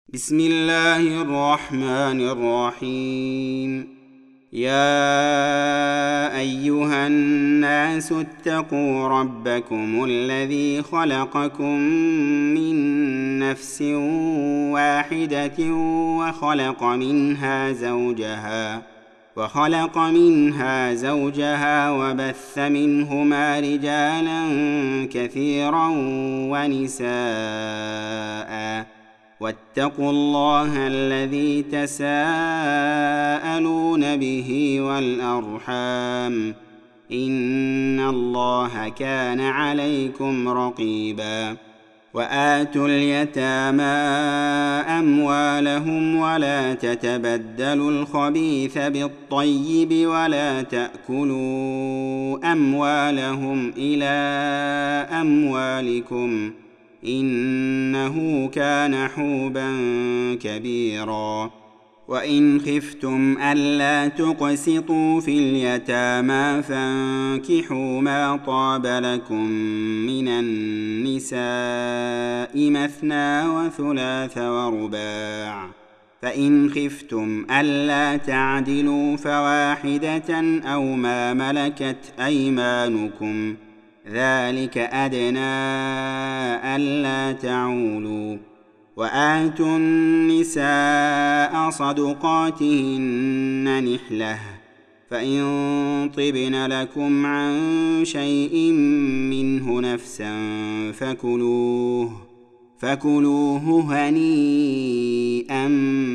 بسم الله الرحمن الرحيم. يا أيها الناس اتقوا ربكم الذي خلقكم من نفس واحدة وخلق منها زوجها وبث منهما رجالا كثيرا ونساء، واتقوا الله الذي تساءلون به والأرحام، إن الله كان عليكم رقيبا. وآتوا اليتامى أموالهم ولا تتبدلوا الخبيث بالطيب ولا تأكلوا أموالهم إلى أموالكم، إنه كان حوبا كبيرا. وإن خفتم ألا تقسطوا في اليتامى فانكحوا ما طاب لكم من النساء مثنى وثلاث ورباع، فإن خفتم ألا تعدلوا فواحدة أو ما ملكت أيمانكم، ذلك أدنى ألا تعولوا. وآتوا النساء صدقاتهن نحلة، فإن طبن لكم عن شيء منه نفسا فكلوه هنيئا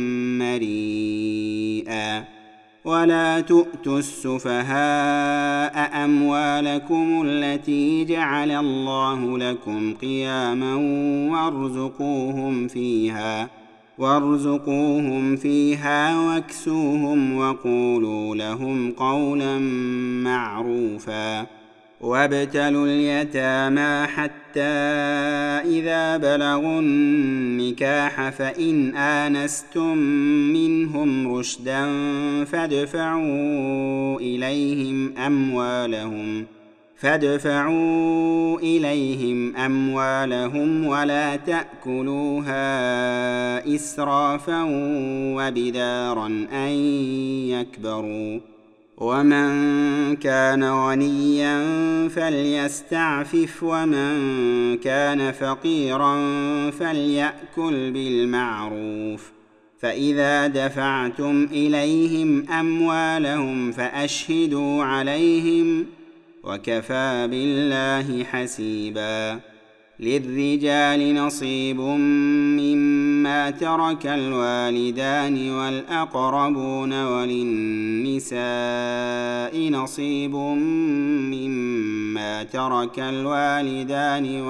مريئا. ولا تؤتوا السفهاء أموالكم التي جعل الله لكم قياما وارزقوهم فيها واكسوهم وقولوا لهم قولا معروفا. وابتلوا اليتامى حتى إذا بلغوا النكاح فإن آنستم منهم رشدا فادفعوا إليهم أموالهم ولا تأكلوها إسرافا وبدارا أن يكبروا. ومن كان غنيا فليستعفف ومن كان فقيرا فليأكل بالمعروف. فإذا دفعتم إليهم أموالهم فأشهدوا عليهم، وكفى بالله حسيبا. للرجال نصيب مما ترك الوالدان والأقربون، وللنساء نصيب مما ترك الوالدان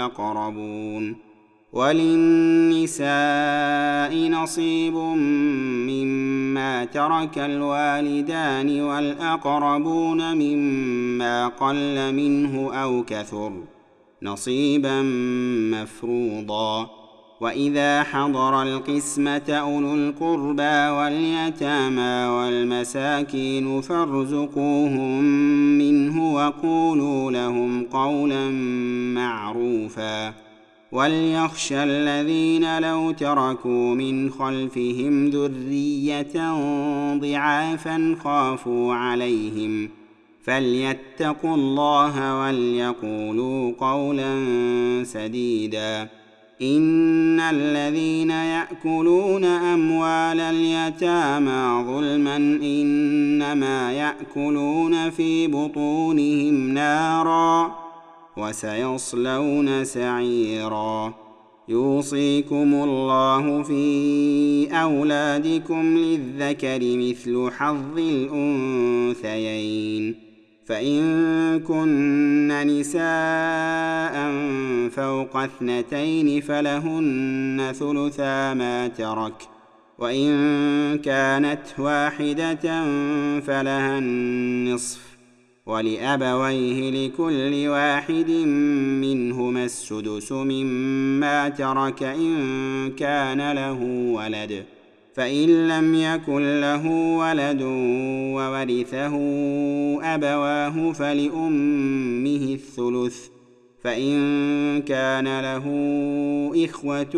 والأقربون مما قل منه أو كثر، نصيبا مفروضا. وإذا حضر القسمة أولو القربى واليتامى والمساكين فارزقوهم منه وقولوا لهم قولا معروفا. وليخشى الذين لو تركوا من خلفهم ذرية ضعافا خافوا عليهم فليتقوا الله وليقولوا قولا سديدا. إن الذين يأكلون أموال اليتامى ظلما إنما يأكلون في بطونهم نارا وسيصلون سعيرا. يوصيكم الله في أولادكم للذكر مثل حظ الأنثيين، فإن كن نساء فوق 2 فلهن ثلثا ما ترك، وإن كانت واحدة فلها النصف، ولأبويه لكل واحد منهما السدس مما ترك إن كان له ولد، فإن لم يكن له ولد وورثه أبواه فلأمه الثلث، فإن كان له إخوة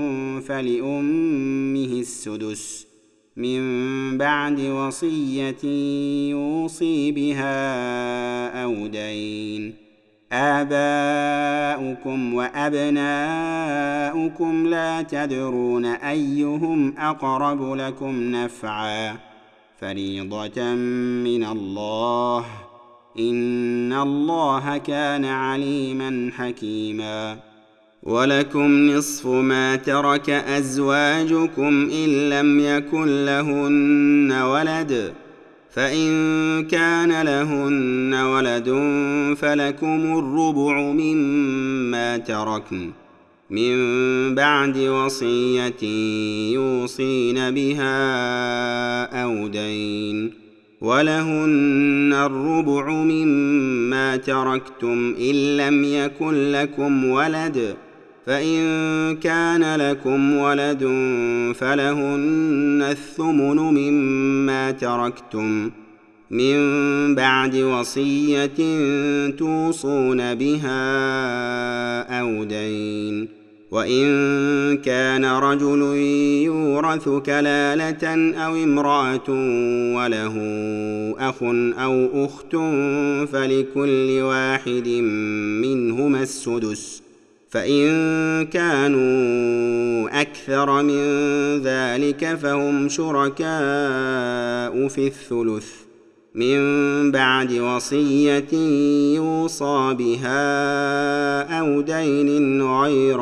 فلأمه السدس من بعد وصية يوصي بها أو دين. آباؤكم وأبناؤكم لا تدرون أيهم أقرب لكم نفعا فريضة من الله إن الله كان عليما حكيما. ولكم نصف ما ترك أزواجكم إن لم يكن لهن ولد فإن كان لهن ولد فلكم الربع مما تركن من بعد وصية يوصين بها أو دين ولهن الربع مما تركتم إن لم يكن لكم ولد فإن كان لكم ولد فلهن الثمن مما تركتم من بعد وصية توصون بها أو دين. وإن كان رجل يورث كلالة أو امرأة وله أخ أو أخت فلكل واحد منهما السدس فإن كانوا أكثر من ذلك فهم شركاء في الثلث من بعد وصية يوصى بها أو دين غير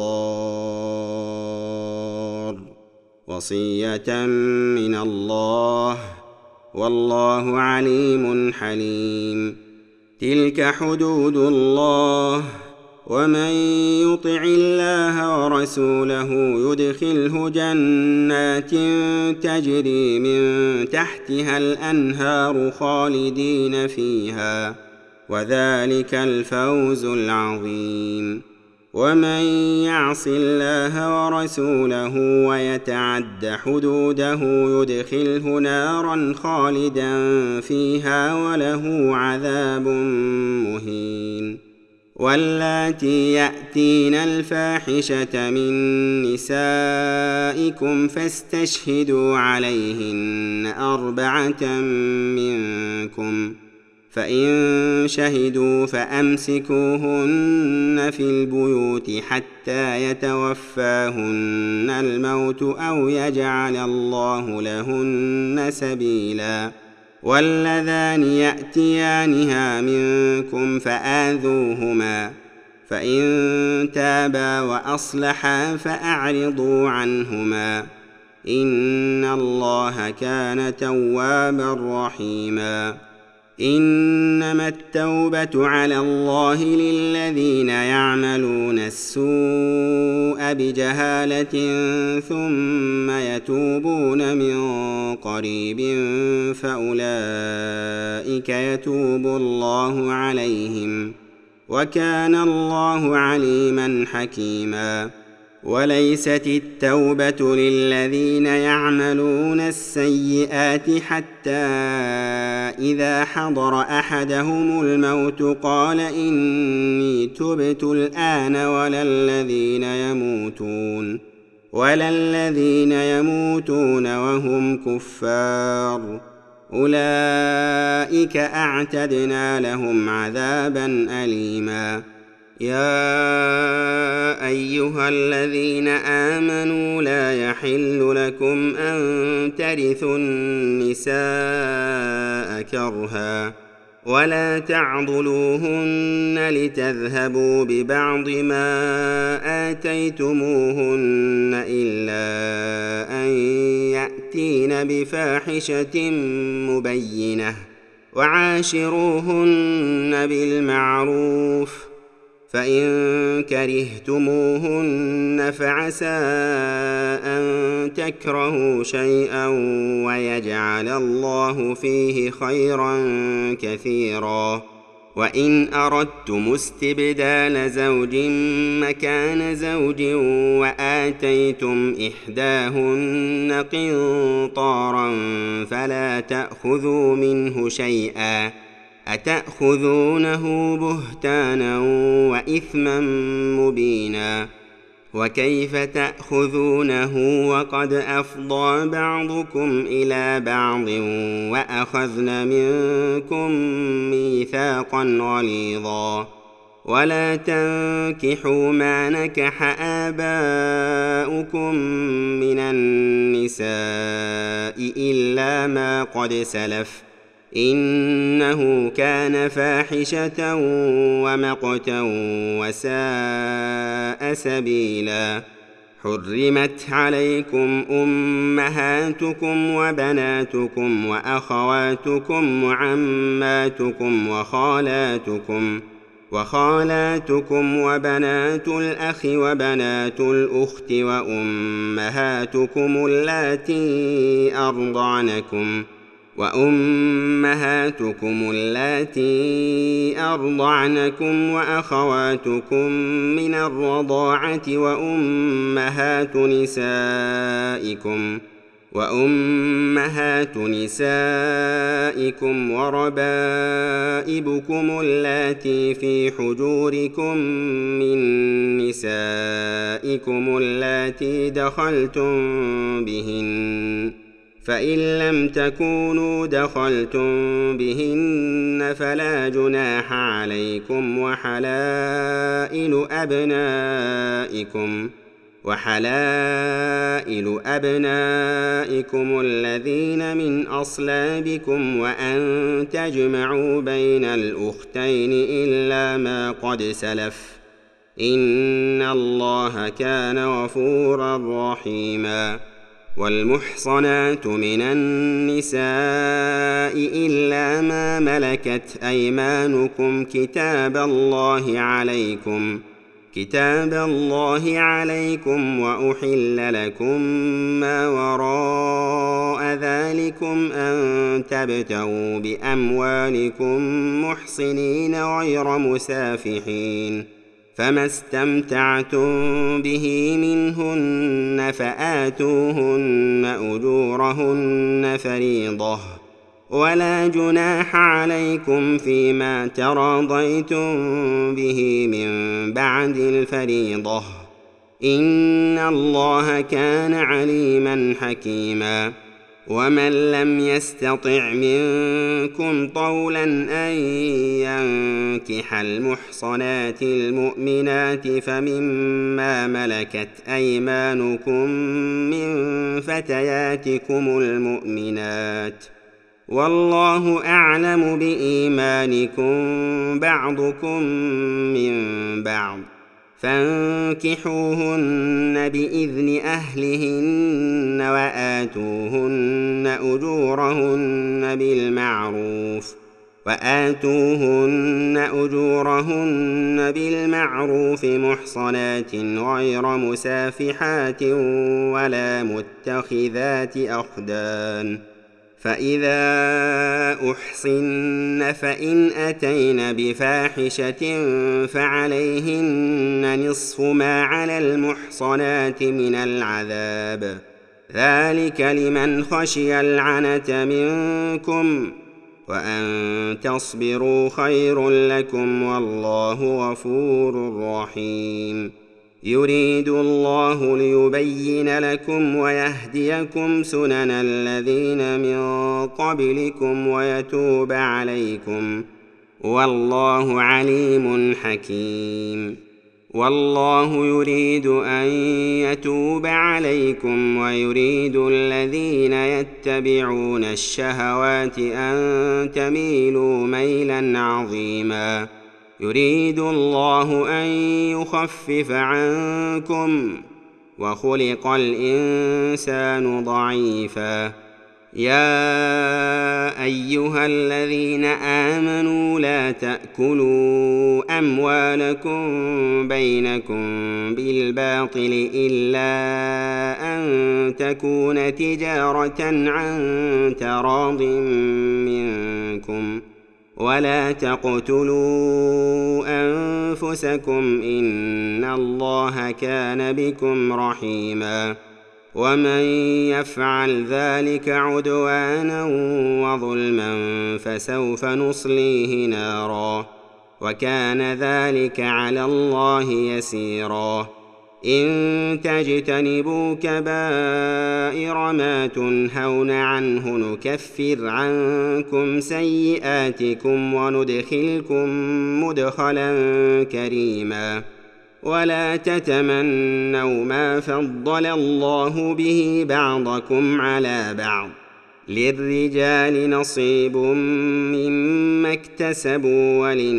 مضار وصية من الله والله عليم حليم. تلك حدود الله ومن يطع الله ورسوله يدخله جنات تجري من تحتها الأنهار خالدين فيها وذلك الفوز العظيم. ومن يعص الله ورسوله ويتعد حدوده يدخله نارا خالدا فيها وله عذاب مهين. واللاتي يأتين الفاحشة من نسائكم فاستشهدوا عليهن 4 منكم فإن شهدوا فأمسكوهن في البيوت حتى يتوفاهن الموت أو يجعل الله لهن سبيلا. واللذان يأتيانها منكم فآذوهما فإن تابا وأصلحا فأعرضوا عنهما إن الله كان توابا رحيما. إنما التوبة على الله للذين يعملون السوء بجهالة ثم يتوبون من قريب فأولئك يتوب الله عليهم وكان الله عليما حكيما. وليست التوبة للذين يعملون السيئات حتى إذا حضر أحدهم الموت قال إني تبت الآن ولا الذين يموتون وهم كفار أولئك أعتدنا لهم عذابا أليما. يا أيها الذين آمنوا لا يحل لكم أن ترثوا النساء كرها ولا تعضلوهن لتذهبوا ببعض ما آتيتموهن إلا أن يأتين بفاحشة مبينة وعاشروهن بالمعروف فإن كرهتموهن فعسى أن تكرهوا شيئا ويجعل الله فيه خيرا كثيرا. وإن أردتم استبدال زوج مكان زوج وآتيتم إحداهن قنطارا فلا تأخذوا منه شيئا أتأخذونه بهتانا وإثما مبينا وكيف تأخذونه وقد أفضى بعضكم إلى بعض وأخذن منكم ميثاقا غليظا ولا تنكحوا ما نكح آباؤكم من النساء إلا ما قد سلف إنه كان فاحشة ومقتا وساء سبيلا حرمت عليكم أمهاتكم وبناتكم وأخواتكم وعماتكم وخالاتكم وبنات الأخ وبنات الأخت وأمهاتكم اللاتي أرضعنكم وأخواتكم من الرضاعة وأمهات نسائكم وربائبكم اللاتي في حجوركم من نسائكم اللاتي دخلتم بهن فإن لم تكونوا دخلتم بهن فلا جناح عليكم وحلائل أبنائكم الذين من أصلابكم وأن تجمعوا بين الأختين إلا ما قد سلف إن الله كان غفورا رحيما والمحصنات من النساء إلا ما ملكت أيمانكم كتاب الله عليكم وأحل لكم ما وراء ذلكم أن تبتغوا بأموالكم محصنين غير مسافحين فما استمتعتم به منهن فآتوهن أجورهن فريضة ولا جناح عليكم فيما تراضيتم به من بعد الفريضة إن الله كان عليما حكيما ومن لم يستطع منكم طولا أن ينكح المحصنات المؤمنات فمما ملكت أيمانكم من فتياتكم المؤمنات والله أعلم بإيمانكم بعضكم من بعض فانكحوهن بإذن أهلهن وآتوهن أجورهن بالمعروف محصنات غير مسافحات ولا متخذات أخدان فإذا أحصن فإن أتين بفاحشة فعليهن نصف ما على المحصنات من العذاب ذلك لمن خشي العنة منكم وأن تصبروا خير لكم والله غفور رحيم يريد الله ليبين لكم ويهديكم سنن الذين من قبلكم ويتوب عليكم والله عليم حكيم والله يريد أن يتوب عليكم ويريد الذين يتبعون الشهوات أن تميلوا ميلا عظيما يريد الله أن يخفف عنكم وخلق الإنسان ضعيفا يا أيها الذين آمنوا لا تأكلوا أموالكم بينكم بالباطل إلا أن تكون تجارة عن تراض منكم ولا تقتلوا أنفسكم إن الله كان بكم رحيما ومن يفعل ذلك عدوانا وظلما فسوف نصليه نارا وكان ذلك على الله يسيرا. إن تجتنبوا كبائر ما تنهون عنه نكفر عنكم سيئاتكم وندخلكم مدخلا كريما. ولا تتمنوا ما فضل الله به بعضكم على بعض، للرجال نصيب مما اكتسبوا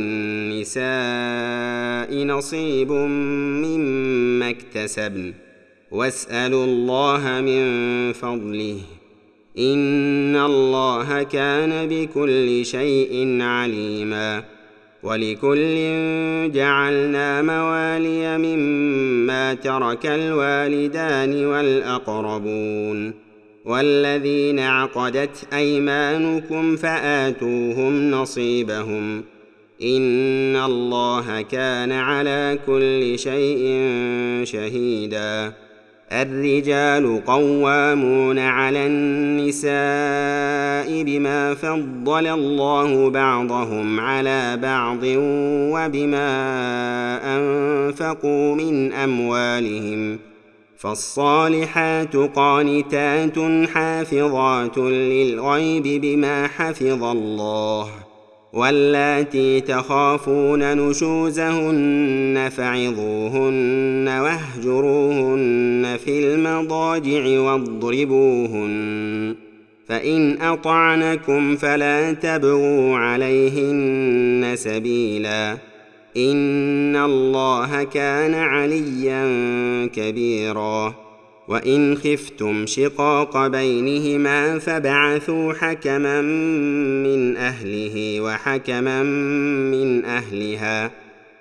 وللنساء نصيب مما اكتسبن، واسألوا الله من فضله إن الله كان بكل شيء عليما. ولكل جعلنا موالي مما ترك الوالدان والأقربون والذين عقدت أيمانكم فآتوهم نصيبهم إن الله كان على كل شيء شهيدا. الرجال قوامون على النساء بما فضل الله بعضهم على بعض وبما أنفقوا من أموالهم، فالصالحات قانتات حافظات للغيب بما حفظ الله، واللاتي تخافون نشوزهن فعظوهن واهجروهن في المضاجع واضربوهن، فإن أطعنكم فلا تبغوا عليهن سبيلا إن الله كان عليا كبيرا. وإن خفتم شقاق بينهما فابعثوا حكما من أهله وحكما من أهلها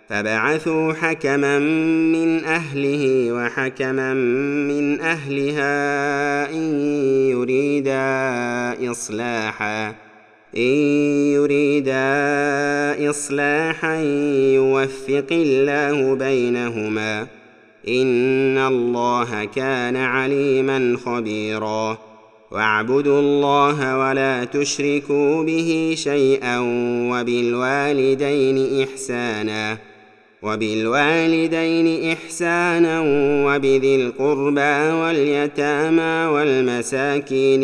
إن يريدا إصلاحا يوفق الله بينهما إن الله كان عليما خبيرا. واعبدوا الله ولا تشركوا به شيئا وبالوالدين إحسانا وبذي القربى واليتامى والمساكين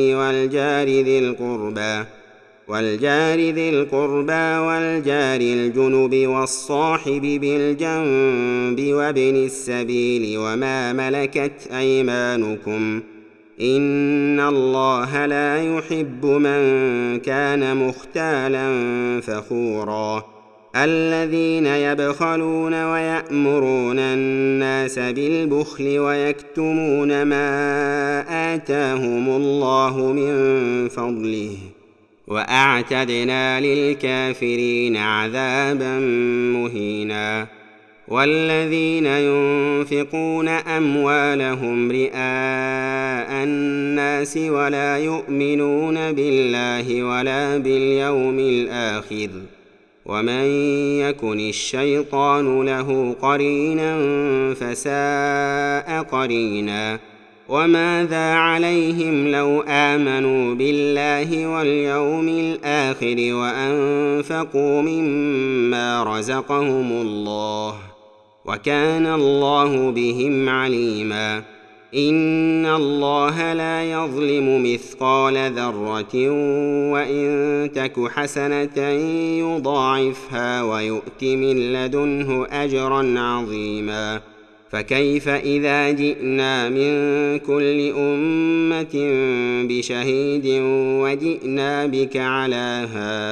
والجار ذي القربى والجار الجنب والصاحب بالجنب وابن السبيل وما ملكت أيمانكم إن الله لا يحب من كان مختالا فخورا. الذين يبخلون ويأمرون الناس بالبخل ويكتمون ما آتاهم الله من فضله وأعتدنا للكافرين عذابا مهينا. والذين ينفقون أموالهم رئاء الناس ولا يؤمنون بالله ولا باليوم الآخر ومن يكن الشيطان له قرينا فساء قرينا. وماذا عليهم لو آمنوا بالله واليوم الآخر وأنفقوا مما رزقهم الله وكان الله بهم عليما. إن الله لا يظلم مثقال ذرة وإن تك حسنة يضاعفها ويؤت من لدنه أجرا عظيما. فكيف إذا جئنا من كل أمة بشهيد وجئنا بك على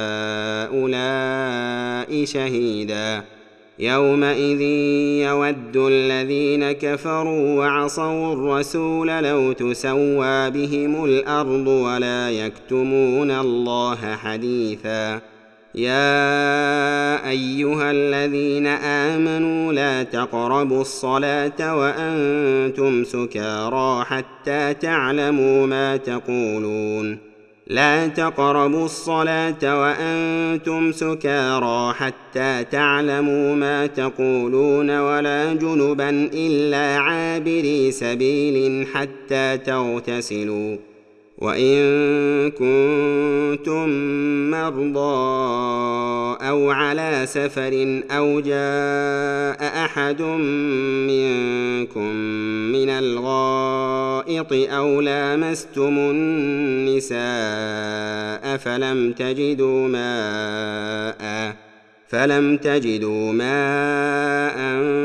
هؤلاء شهيدا. يومئذ يود الذين كفروا وعصوا الرسول لو تسوى بهم الأرض ولا يكتمون الله حديثا. يا أيها الذين آمنوا لا تقربوا الصلاة وأنتم سكارى حتى تعلموا ما تقولون لا تقربوا الصلاة وأنتم سكارى حتى تعلموا ما تقولون ولا جنبا إلا عابري سبيل حتى تغتسلوا وإن كنتم مرضى أو على سفر أو جاء أحد منكم من الغائط أو لامستم النساء فلم تجدوا ماء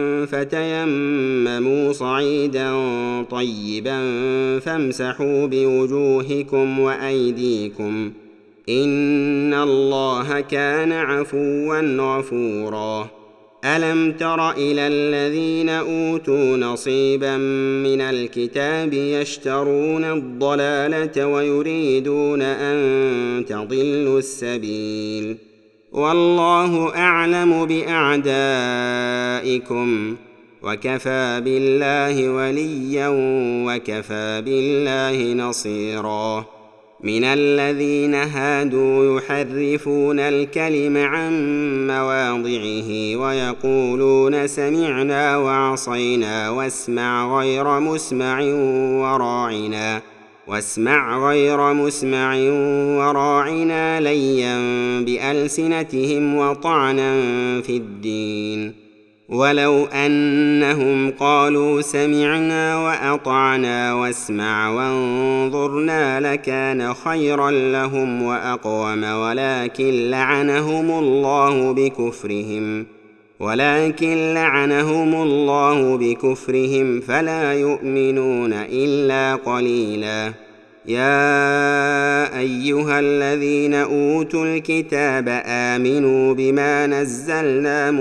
فتيمموا صعيدا طيبا فامسحوا بوجوهكم وأيديكم إن الله كان عفوا غفورا ألم تر إلى الذين أوتوا نصيبا من الكتاب يشترون الضلالة ويريدون أن تضلوا السبيل والله أعلم بأعدائكم وكفى بالله وليا وكفى بالله نصيرا من الذين هادوا يحرفون الكلم عن مواضعه ويقولون سمعنا وعصينا واسمع غير مسمع وراعنا ليا بألسنتهم وطعنا في الدين ولو أنهم قالوا سمعنا وأطعنا واسمع وانظرنا لكان خيرا لهم وأقوم ولكن لعنهم الله بكفرهم فلا يؤمنون إلا قليلا يا أيها الذين أوتوا الكتاب آمنوا بما نزلنا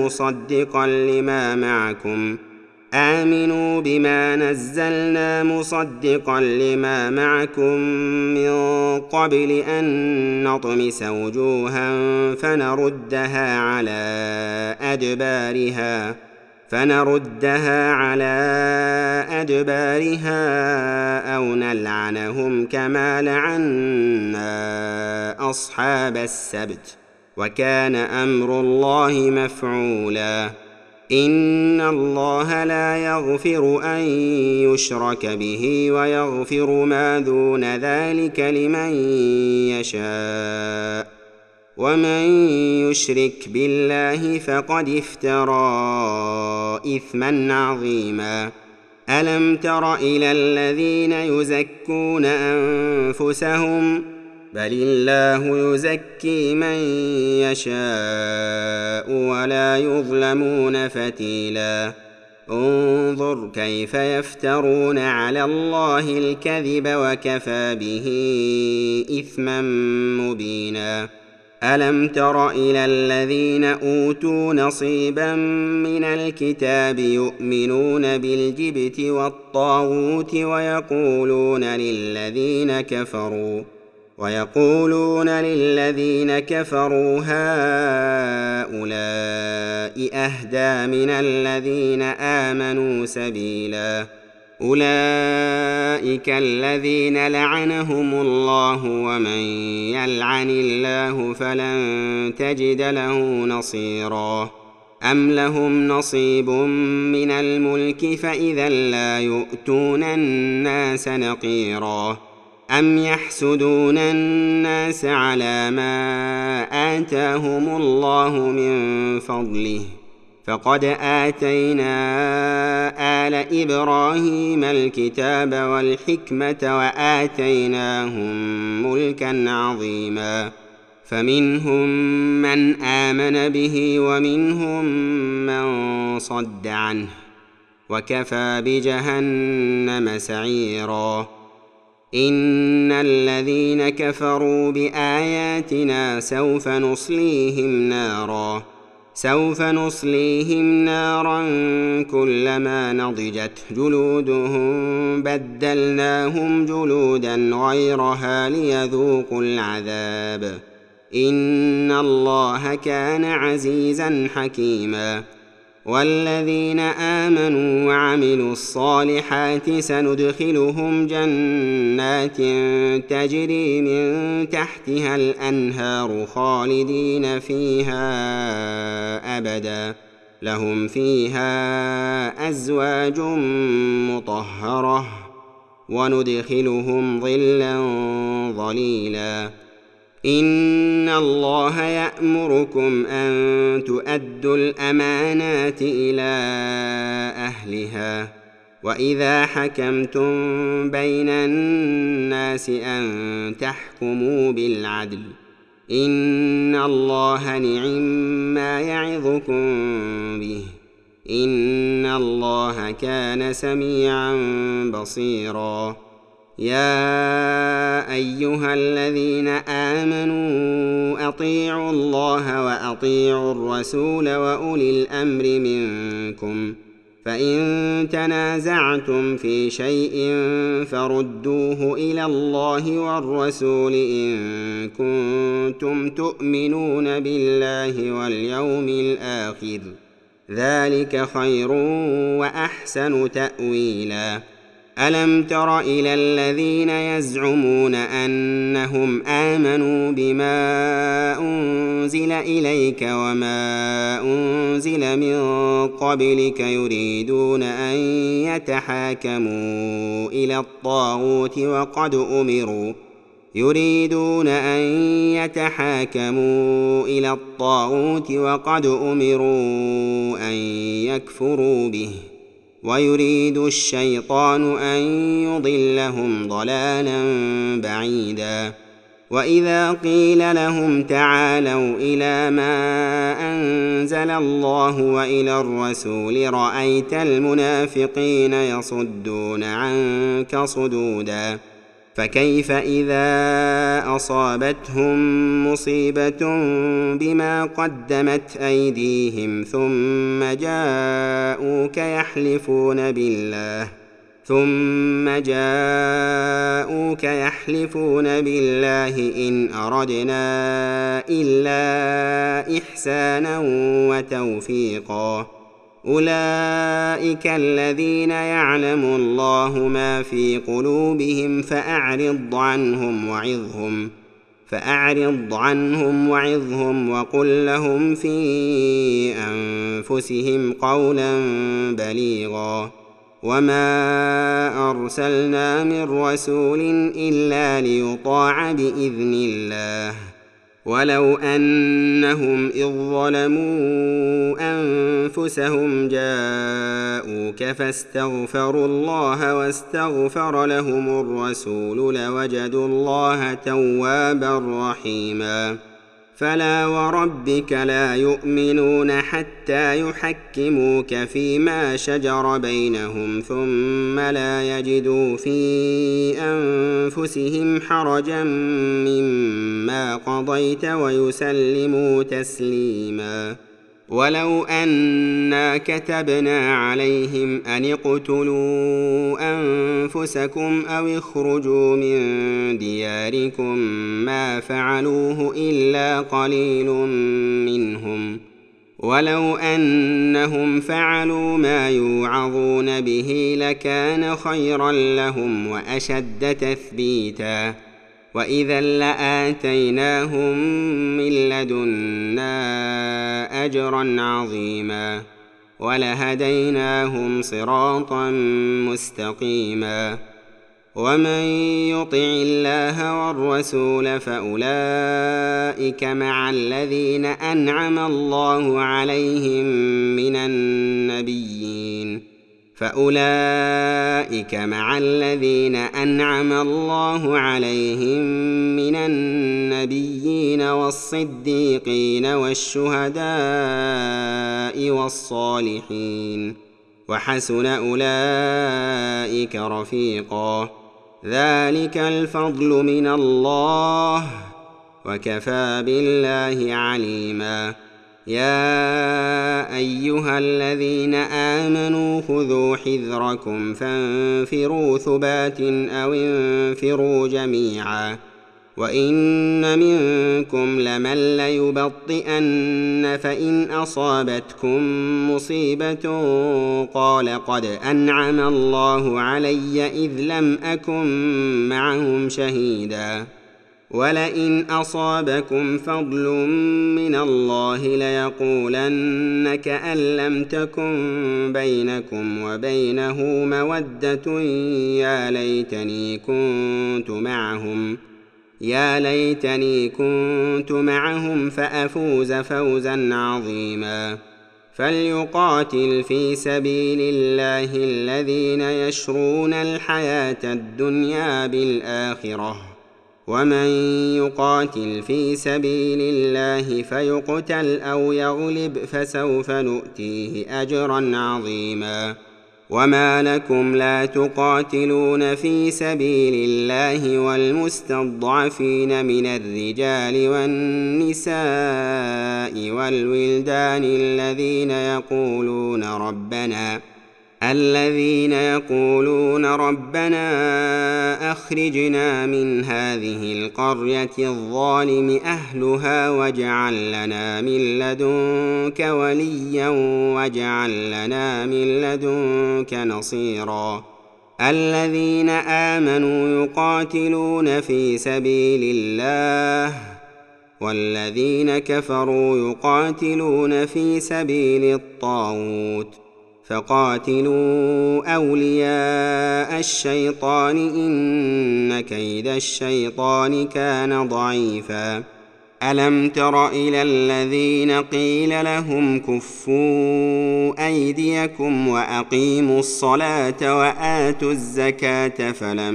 مصدقا لما معكم من قبل أن نطمس وجوها فنردها على أدبارها أو نلعنهم كما لعنا أصحاب السبت وكان أمر الله مفعولا إن الله لا يغفر أن يشرك به ويغفر ما دون ذلك لمن يشاء ومن يشرك بالله فقد افترى إثما عظيما ألم تر إلى الذين يزكون أنفسهم بل الله يزكي من يشاء ولا يظلمون فتيلا انظر كيف يفترون على الله الكذب وكفى به إثما مبينا ألم تر إلى الذين أوتوا نصيبا من الكتاب يؤمنون بالجبت والطاغوت ويقولون للذين كفروا هؤلاء أهدى من الذين آمنوا سبيلا أولئك الذين لعنهم الله ومن يلعن الله فلن تجد له نصيرا أم لهم نصيب من الملك فإذا لا يؤتون الناس نقيرا أم يحسدون الناس على ما آتاهم الله من فضله فقد آتينا آل إبراهيم الكتاب والحكمة وآتيناهم ملكا عظيما فمنهم من آمن به ومنهم من صد عنه وكفى بجهنم سعيرا إن الذين كفروا بآياتنا سوف نصليهم نارا كلما نضجت جلودهم بدلناهم جلودا غيرها ليذوقوا العذاب إن الله كان عزيزا حكيما والذين آمنوا وعملوا الصالحات سندخلهم جنات تجري من تحتها الأنهار خالدين فيها أبدا لهم فيها أزواج مطهرة وندخلهم ظلا ظليلا إن الله يأمركم أن تؤدوا الأمانات إلى أهلها وإذا حكمتم بين الناس أن تحكموا بالعدل إن الله نعم يعظكم به إن الله كان سميعا بصيرا يا أيها الذين آمنوا أطيعوا الله وأطيعوا الرسول وأولي الأمر منكم فإن تنازعتم في شيء فردوه إلى الله والرسول إن كنتم تؤمنون بالله واليوم الآخر ذلك خير وأحسن تأويلا ألم تر إلى الذين يزعمون أنهم آمنوا بما أنزل إليك وما أنزل من قبلك يريدون أن يتحاكموا إلى الطاغوت وقد أمروا أن يكفروا به ويريد الشيطان أن يضلهم ضلالا بعيدا وإذا قيل لهم تعالوا إلى ما أنزل الله وإلى الرسول رأيت المنافقين يصدون عنك صدودا فكيف إذا أصابتهم مصيبة بما قدمت أيديهم ثم جاءوك يحلفون بالله إن أردنا إلا إحسانا وتوفيقا أولئك الذين يعلم الله ما في قلوبهم فأعرض عنهم وعظهم وقل لهم في أنفسهم قولا بليغا وما أرسلنا من رسول إلا ليطاع بإذن الله ولو أنهم إذ ظلموا أنفسهم جاءوك فاستغفروا الله واستغفر لهم الرسول لوجدوا الله توابا رحيما فلا وربك لا يؤمنون حتى يحكموك فيما شجر بينهم ثم لا يجدوا في أنفسهم حرجا مما قضيت ويسلموا تسليما ولو أنا كتبنا عليهم أن اقتلوا أنفسكم أو اخرجوا من دياركم ما فعلوه إلا قليل منهم ولو أنهم فعلوا ما يوعظون به لكان خيرا لهم وأشد تثبيتا وإذا لآتيناهم من لدنا أجرا عظيما ولهديناهم صراطا مستقيما ومن يطع الله والرسول فأولئك مع الذين أنعم الله عليهم من النبيين والصديقين والشهداء والصالحين وحسن أولئك رفيقا ذلك الفضل من الله وكفى بالله عليما يا أيها الذين آمنوا خذوا حذركم فانفروا ثبات أو انفروا جميعا وإن منكم لمن ليبطئن فإن أصابتكم مصيبة قال قد أنعم الله علي إذ لم أكن معهم شهيدا ولئن أصابكم فضل من الله ليقولن كأن لم تكن بينكم وبينه مودة يا ليتني كنت معهم فأفوز فوزا عظيما فليقاتل في سبيل الله الذين يشرون الحياة الدنيا بالآخرة ومن يقاتل في سبيل الله فيقتل أو يغلب فسوف نؤتيه أجرا عظيما وما لكم لا تقاتلون في سبيل الله والمستضعفين من الرجال والنساء والولدان الذين يقولون ربنا أخرجنا من هذه القرية الظالم أهلها واجعل لنا من لدنك وليا واجعل لنا من لدنك نصيرا الذين آمنوا يقاتلون في سبيل الله والذين كفروا يقاتلون في سبيل الطاغوت فقاتلوا أولياء الشيطان إن كيد الشيطان كان ضعيفا ألم تر إلى الذين قيل لهم كفوا أيديكم وأقيموا الصلاة وآتوا الزكاة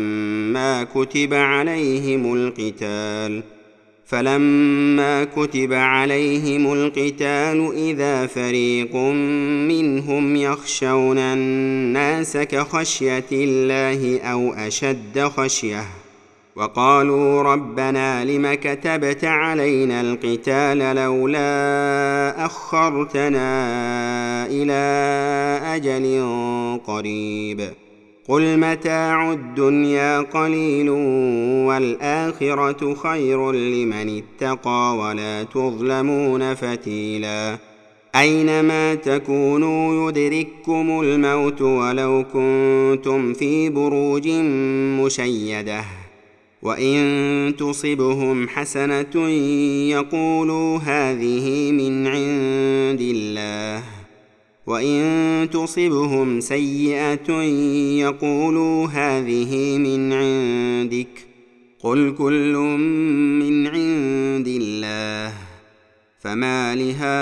فلما كتب عليهم القتال إذا فريق منهم يخشون الناس كخشية الله أو أشد خشية وقالوا ربنا لم كتبت علينا القتال لولا أخرتنا إلى أجل قريب قل متاع الدنيا قليل والآخرة خير لمن اتقى ولا تظلمون فتيلا أينما تكونوا يدرككم الموت ولو كنتم في بروج مشيدة وإن تصبهم حسنة يقولوا هذه من عند الله وإن تصبهم سيئة يقولوا هذه من عندك قل كل من عند الله فما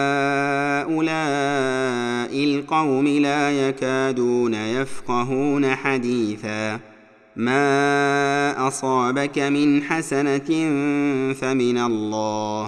لهؤلاء القوم لا يكادون يفقهون حديثا ما أصابك من حسنة فمن الله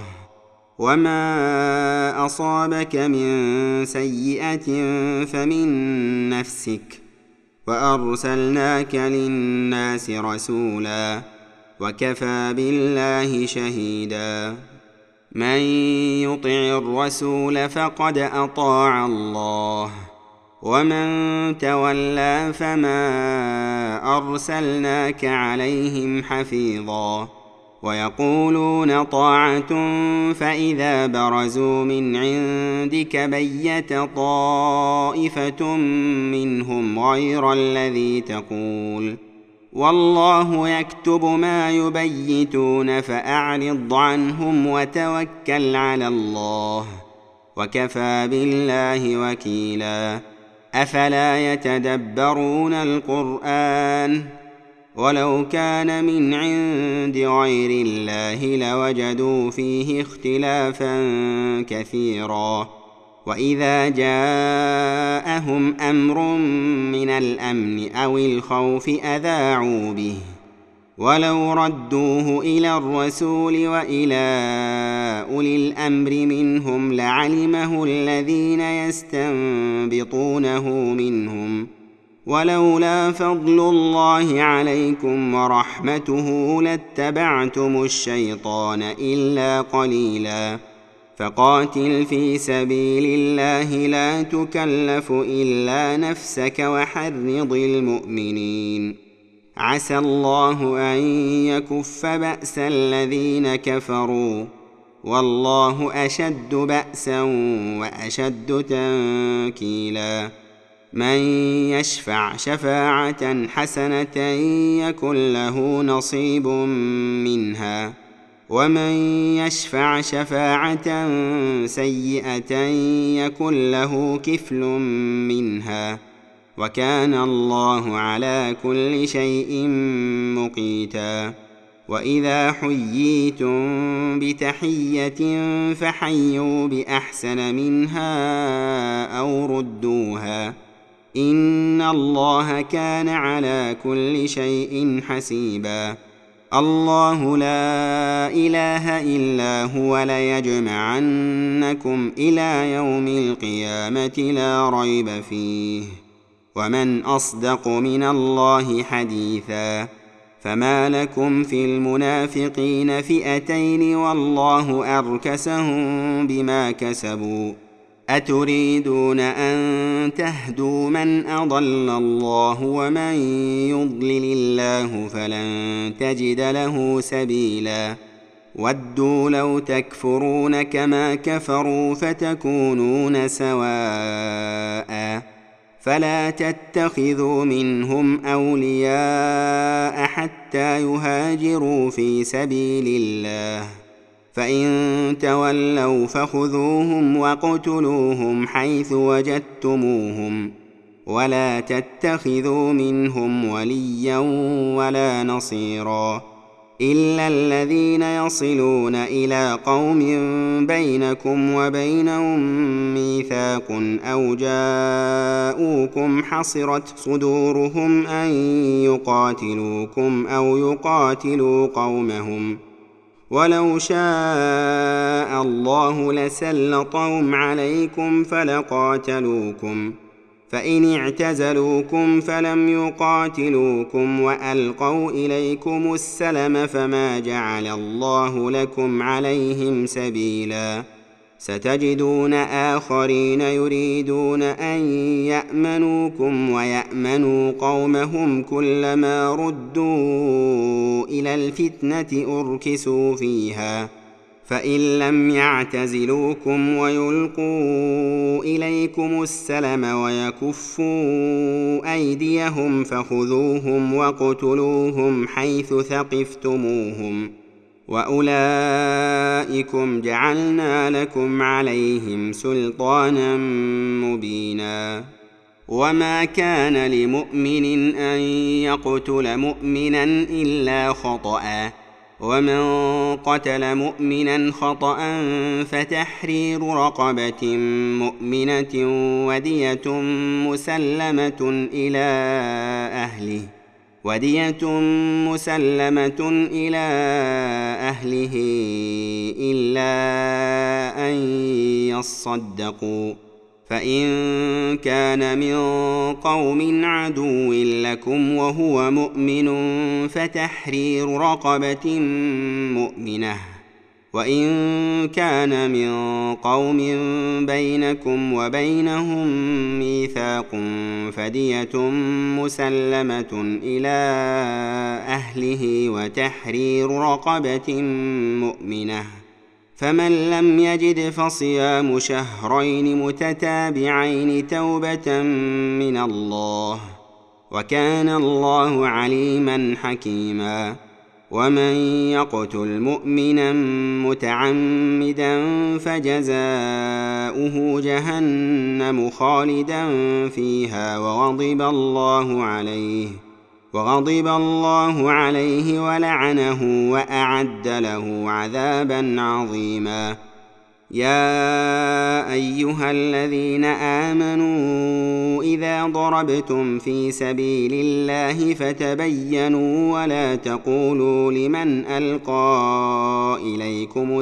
وما أصابك من سيئة فمن نفسك وأرسلناك للناس رسولا وكفى بالله شهيدا من يطع الرسول فقد أطاع الله ومن تولى فما أرسلناك عليهم حفيظا ويقولون طاعة فإذا برزوا من عندك بيت طائفة منهم غير الذي تقول والله يكتب ما يبيتون فأعرض عنهم وتوكل على الله وكفى بالله وكيلا أفلا يتدبرون القرآن ولو كان من عند غير الله لوجدوا فيه اختلافا كثيرا وإذا جاءهم أمر من الأمن أو الخوف أذاعوا به ولو ردوه إلى الرسول وإلى أولي الأمر منهم لعلمه الذين يستنبطونه منهم ولولا فضل الله عليكم ورحمته لاتبعتم الشيطان إلا قليلا فقاتل في سبيل الله لا تكلف إلا نفسك وحرض المؤمنين عسى الله أن يكف بأس الذين كفروا والله أشد بأسا وأشد تنكيلا من يشفع شفاعة حسنة يكن له نصيب منها ومن يشفع شفاعة سيئة يكن له كفل منها وكان الله على كل شيء مقيتا وإذا حييتم بتحية فحيوا بأحسن منها أو ردوها إن الله كان على كل شيء حسيبا الله لا إله إلا هو ليجمعنكم إلى يوم القيامة لا ريب فيه ومن أصدق من الله حديثا فما لكم في المنافقين فئتين والله أركسهم بما كسبوا أتريدون أن تهدوا من أضل الله ومن يضلل الله فلن تجد له سبيلا ودوا لو تكفرون كما كفروا فتكونون سواء فلا تتخذوا منهم أولياء حتى يهاجروا في سبيل الله فإن تولوا فخذوهم واقتلوهم حيث وجدتموهم ولا تتخذوا منهم وليا ولا نصيرا إلا الذين يصلون إلى قوم بينكم وبينهم ميثاق أو جاءوكم حصرت صدورهم أن يقاتلوكم أو يقاتلوا قومهم ولو شاء الله لسلطهم عليكم فلقاتلوكم فإن اعتزلوكم فلم يقاتلوكم وألقوا إليكم السلم فما جعل الله لكم عليهم سبيلا ستجدون آخرين يريدون أن يأمنوكم ويأمنوا قومهم كلما ردوا إلى الفتنة أركسوا فيها فإن لم يعتزلوكم ويلقوا إليكم السلم ويكفوا أيديهم فخذوهم واقتلوهم حيث ثقفتموهم وأولئكم جعلنا لكم عليهم سلطانا مبينا وما كان لمؤمن أن يقتل مؤمنا إلا خطأ ومن قتل مؤمنا خطأ فتحرير رقبة مؤمنة ودية مسلمة إلى أهله إلا أن يصدقوا فإن كان من قوم عدو لكم وهو مؤمن فتحرير رقبة مؤمنة وإن كان من قوم بينكم وبينهم ميثاق فدية مسلمة إلى أهله وتحرير رقبة مؤمنة فمن لم يجد فصيام شهرين متتابعين توبة من الله وكان الله عليما حكيما ومن يقتل مؤمنا متعمدا فجزاؤه جهنم خالدا فيها وغضب الله عليه ولعنه وأعد له عذابا عظيما يا أيها الذين آمنوا إذا ضربتم في سبيل الله فتبينوا ولا تقولوا لمن ألقى إليكم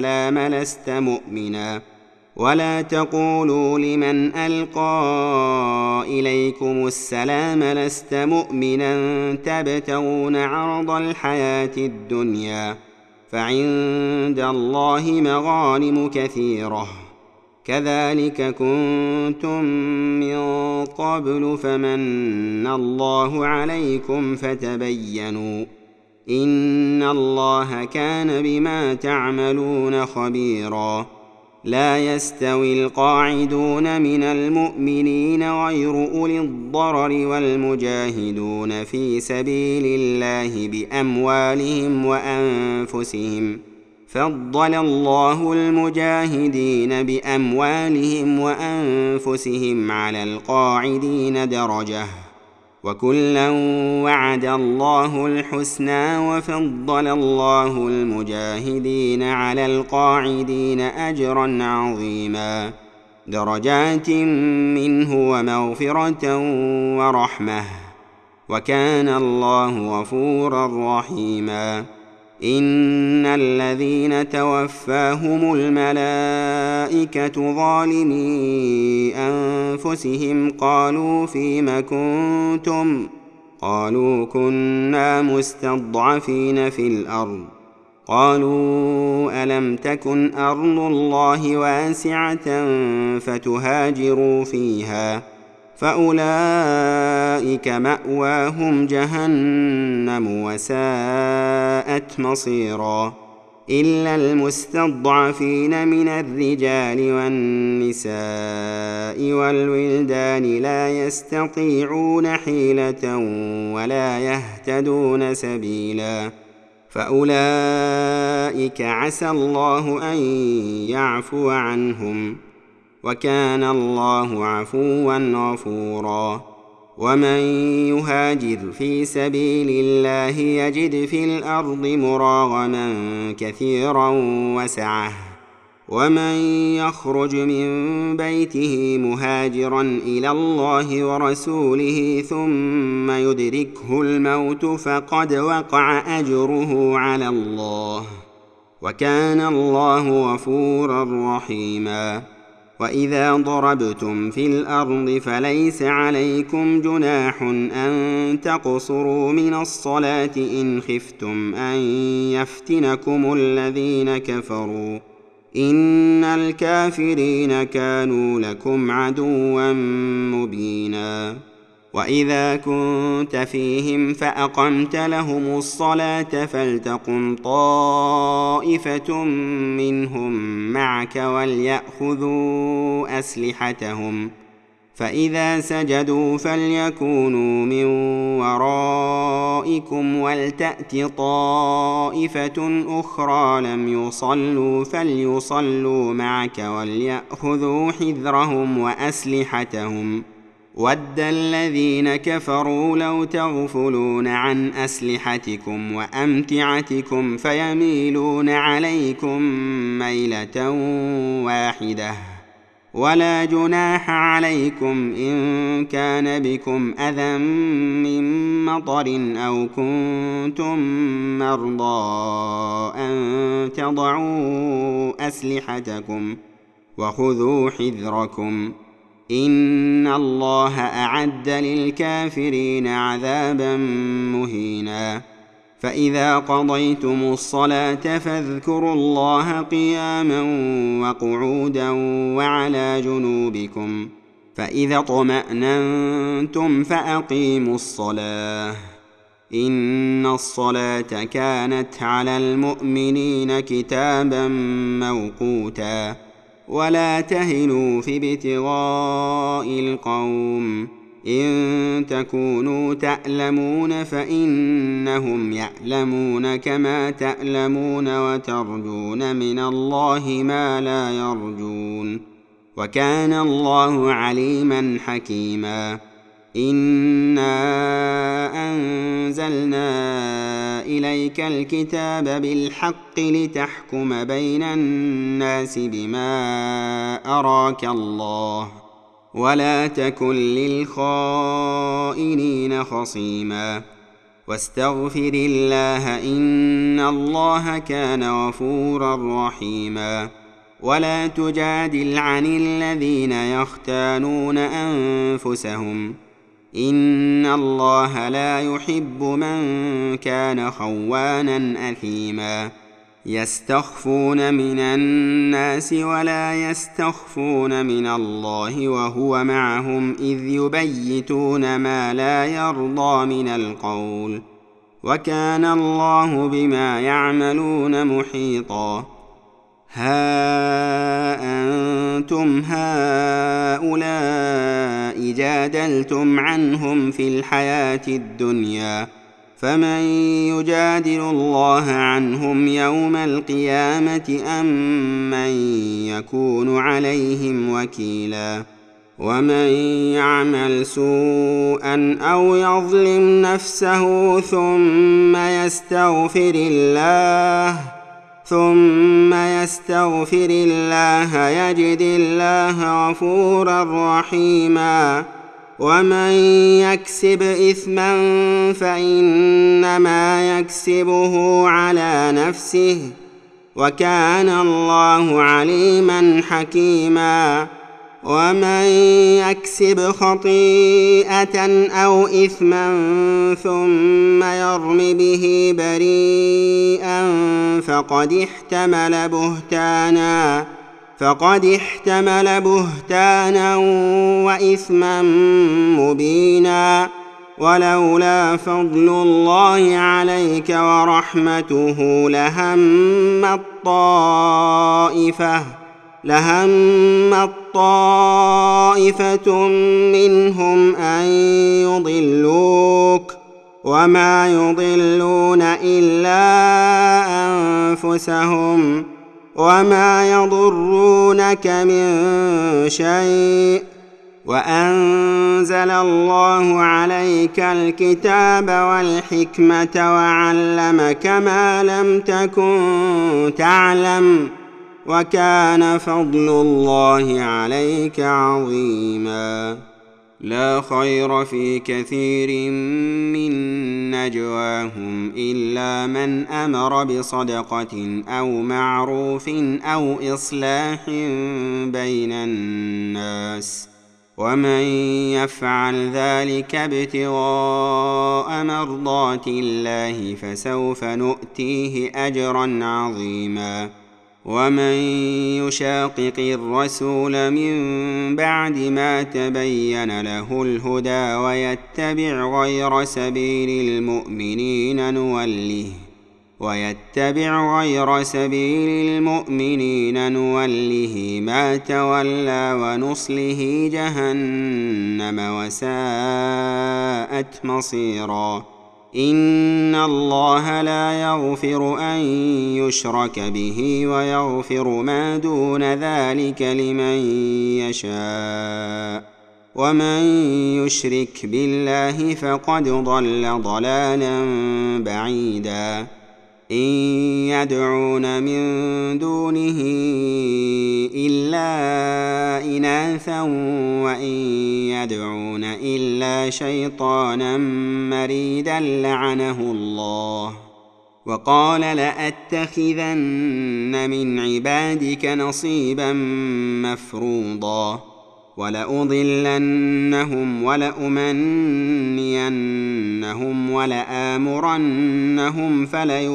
السلام لست مؤمنا تبتغون عرض الحياة الدنيا فعند الله مغانم كثيرة كذلك كنتم من قبل فمن الله عليكم فتبينوا إن الله كان بما تعملون خبيرا. لا يستوي القاعدون من المؤمنين غير أولي الضرر والمجاهدون في سبيل الله بأموالهم وأنفسهم، فضل الله المجاهدين بأموالهم وأنفسهم على القاعدين درجة، وكلا وعد الله الحسنى، وفضل الله المجاهدين على القاعدين أجرا عظيما، درجات منه ومغفرة ورحمة، وكان الله غفورا رحيما. إن الذين توفاهم الملائكة ظالمي أنفسهم قالوا فيم كنتم؟ قالوا كنا مستضعفين في الأرض. قالوا ألم تكن أرض الله واسعة فتهاجروا فيها، فأولئك مأواهم جهنم وساءت مصيرا، إلا المستضعفين من الرجال والنساء والولدان لا يستطيعون حيلة ولا يهتدون سبيلا، فأولئك عسى الله أن يعفو عنهم، وكان الله عفوا غفورا. ومن يهاجر في سبيل الله يجد في الأرض مراغما كثيرا وسعة، ومن يخرج من بيته مهاجرا إلى الله ورسوله ثم يدركه الموت فقد وقع أجره على الله، وكان الله غفورا رحيما. وإذا ضربتم في الأرض فليس عليكم جناح أن تقصروا من الصلاة إن خفتم أن يفتنكم الذين كفروا، إن الكافرين كانوا لكم عدوا مبينا. وإذا كنت فيهم فأقمت لهم الصلاة فلتقم طائفة منهم معك وليأخذوا أسلحتهم، فإذا سجدوا فليكونوا من ورائكم ولتأت طائفة أخرى لم يصلوا فليصلوا معك وليأخذوا حذرهم وأسلحتهم. ود الذين كفروا لو تغفلون عن أسلحتكم وأمتعتكم فيميلون عليكم ميلة واحدة، ولا جناح عليكم إن كان بكم أذى من مطر أو كنتم مرضى أن تضعوا أسلحتكم، وخذوا حذركم، إن الله أعد للكافرين عذابا مهينا. فإذا قضيتم الصلاة فاذكروا الله قياما وقعودا وعلى جنوبكم، فإذا اطمأننتم فأقيموا الصلاة، إن الصلاة كانت على المؤمنين كتابا موقوتا. ولا تهنوا في ابتغاء القوم، إن تكونوا تألمون فإنهم يألمون كما تألمون وترجون من الله ما لا يرجون، وكان الله عليما حكيما. إنا أنزلنا إليك الكتاب بالحق لتحكم بين الناس بما أراك الله، ولا تكن للخائنين خصيما، واستغفر الله إن الله كان غفورا رحيما. ولا تجادل عن الذين يختانون أنفسهم، إن الله لا يحب من كان خوانا أثيما. يستخفون من الناس ولا يستخفون من الله وهو معهم إذ يبيتون ما لا يرضى من القول وكان الله بما يعملون محيطا. ها أنتم هؤلاء جادلتم عنهم في الحياة الدنيا فمن يجادل الله عنهم يوم القيامة أم من يكون عليهم وكيلا. ومن يعمل سوءا أو يظلم نفسه ثم يستغفر الله يجد الله غفورا رحيما. ومن يكسب إثما فإنما يكسبه على نفسه وكان الله عليما حكيما. ومن يكسب خطيئة أو إثما ثم يرم به بريئا فقد احتمل بهتانا وإثما مبينا. ولولا فضل الله عليك ورحمته لهم طائفة منهم أن يضلوك وما يضلون إلا أنفسهم وما يضرونك من شيء. وأنزل الله عليك الكتاب والحكمة وعلمك ما لم تكن تعلم وكان فضل الله عليك عظيما. لا خير في كثير من نجواهم إلا من أمر بصدقة أو معروف أو إصلاح بين الناس ومن يفعل ذلك ابتغاء مرضات الله فسوف نؤتيه أجرا عظيما. ومن يشاقق الرسول من بعد ما تبين له الهدى ويتبع غير سبيل المؤمنين نوله ما تولى ونصله جهنم وساءت مصيرا. إن الله لا يغفر أن يشرك به ويغفر ما دون ذلك لمن يشاء ومن يشرك بالله فقد ضل ضلالا بعيدا. إن يدعون من دونه إلا إناثا وإن يدعون إلا شيطانا مريدا لعنه الله وقال لأتخذن من عبادك نصيبا مفروضا ولأضلنهم ولأمنينهم ولآمرنهم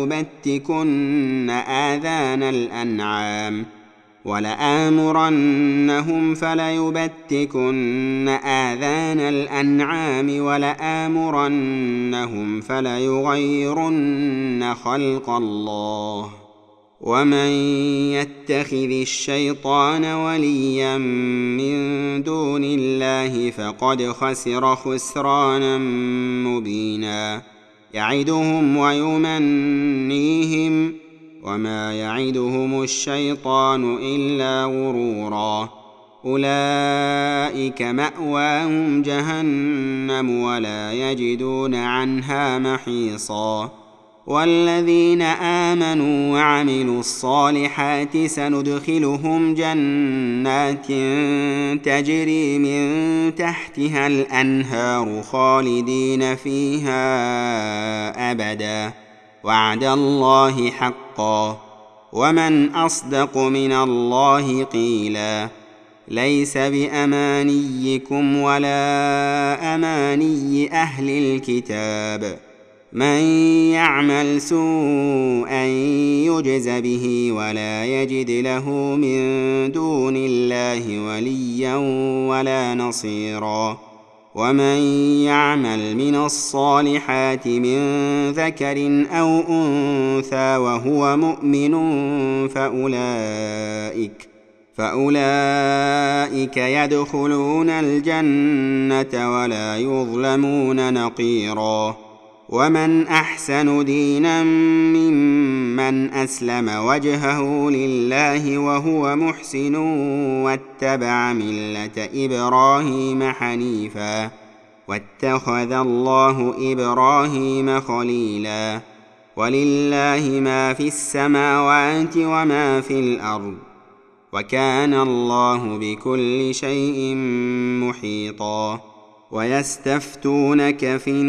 فليبتكن آذان الأنعام ولآمرنهم فليغيرن خلق الله. ومن يتخذ الشيطان وليا من دون الله فقد خسر خسرانا مبينا. يعدهم ويمنيهم وما يعدهم الشيطان إلا غرورا. أولئك مأواهم جهنم ولا يجدون عنها محيصا. والذين آمنوا وعملوا الصالحات سندخلهم جنات تجري من تحتها الأنهار خالدين فيها أبدا وعد الله حقا ومن أصدق من الله قيلا. ليس بأمانيكم ولا أماني أهل الكتاب من يعمل سوءا يجز به ولا يجد له من دون الله وليا ولا نصيرا ومن يعمل من الصالحات من ذكر أو أنثى وهو مؤمن فأولئك يدخلون الجنة ولا يظلمون نقيرا ومن أحسن دينا ممن أسلم وجهه لله وهو محسن واتبع ملة إبراهيم حنيفا واتخذ الله إبراهيم خليلا ولله ما في السماوات وما في الأرض وكان الله بكل شيء محيطا ويستفتونك في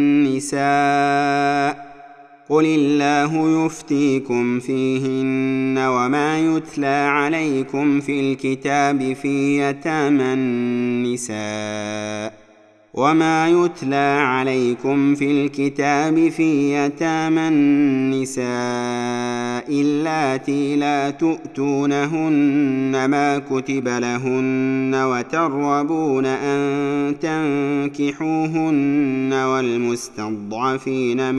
النساء قل الله يفتيكم فيهن وما يتلى عليكم في الكتاب في يتامى النساء اللاتي لا تؤتونهن ما كتب لهن وترغبون أن تنكحوهن والمستضعفين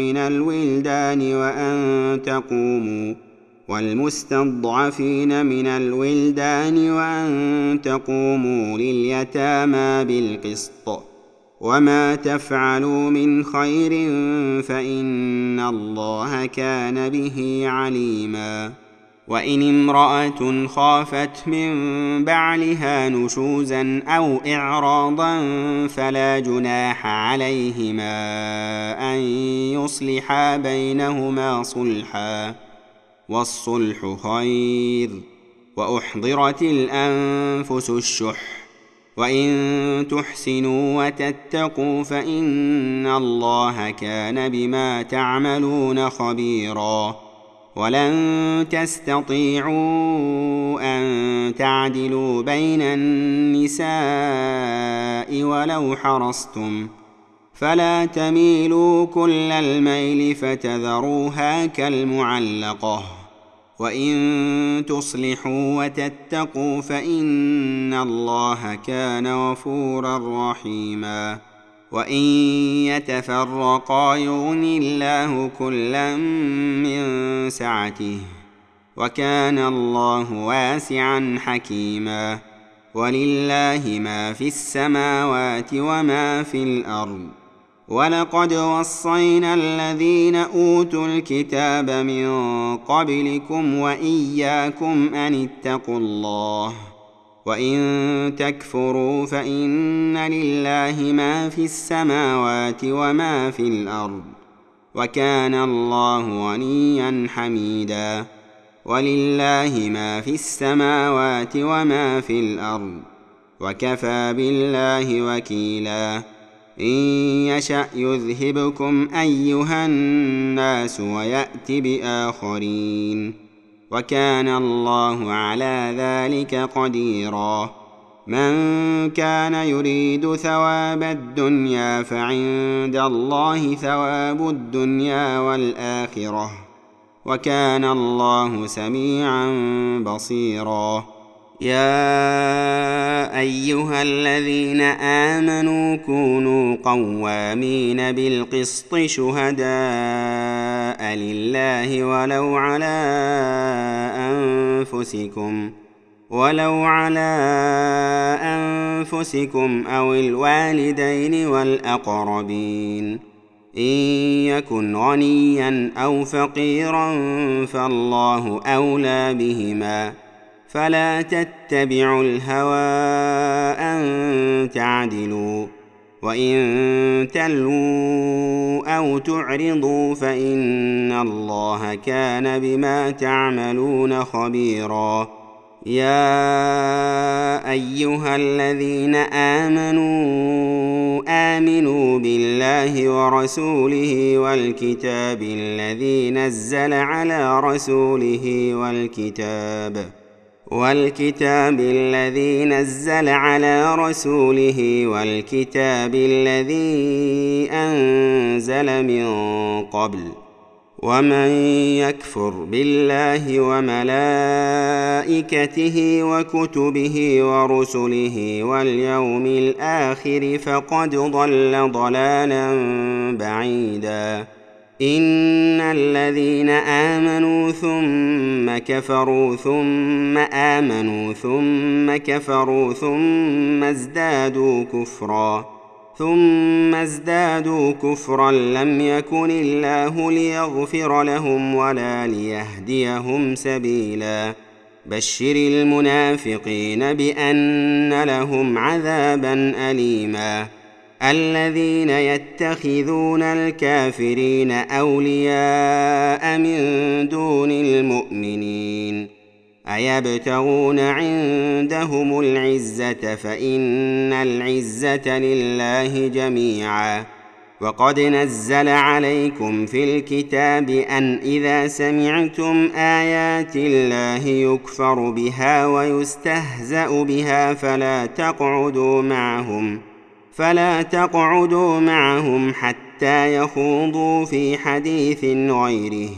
من الولدان وأن تقوموا لليتامى بالقسط وما تفعلوا من خير فإن الله كان به عليما وإن امرأة خافت من بعلها نشوزا أو إعراضا فلا جناح عليهما أن يصلحا بينهما صلحا والصلح خير وأحضرت الأنفس الشح وإن تحسنوا وتتقوا فإن الله كان بما تعملون خبيرا ولن تستطيعوا أن تعدلوا بين النساء ولو حرصتم فلا تميلوا كل الميل فتذروها كالمعلقة وإن تصلحوا وتتقوا فإن الله كان غفورا رحيما وإن يتفرقا يغن الله كلا من سعته وكان الله واسعا حكيما ولله ما في السماوات وما في الأرض ولقد وصينا الذين أوتوا الكتاب من قبلكم وإياكم أن اتقوا الله وإن تكفروا فإن لله ما في السماوات وما في الأرض وكان الله غنيا حميدا ولله ما في السماوات وما في الأرض وكفى بالله وكيلا إن يشأ يذهبكم أيها الناس ويأت بآخرين وكان الله على ذلك قديرا من كان يريد ثواب الدنيا فعند الله ثواب الدنيا والآخرة وكان الله سميعا بصيرا يا أيها الذين آمنوا كونوا قوامين بالقسط شهداء لله ولو على أنفسكم أو الوالدين والأقربين إن يكن غنيا أو فقيرا فالله أولى بهما فلا تتبعوا الهوى أن تعدلوا وإن تلووا أو تعرضوا فإن الله كان بما تعملون خبيرا يا أيها الذين آمنوا بالله ورسوله والكتاب الذي نزل على رسوله والكتاب الذي نزل على رسوله والكتاب الذي أنزل من قبل ومن يكفر بالله وملائكته وكتبه ورسله واليوم الآخر فقد ضل ضلالا بعيدا إن الذين آمنوا ثم كفروا ثم آمنوا ثم كفروا ثم ازدادوا كفرا لم يكن الله ليغفر لهم ولا ليهديهم سبيلا بشر المنافقين بأن لهم عذابا أليما الذين يتخذون الكافرين أولياء من دون المؤمنين أيبتغون عندهم العزة فإن العزة لله جميعا وقد نزل عليكم في الكتاب أن إذا سمعتم آيات الله يكفر بها ويستهزأ بها فلا تقعدوا معهم حتى يخوضوا في حديث غيره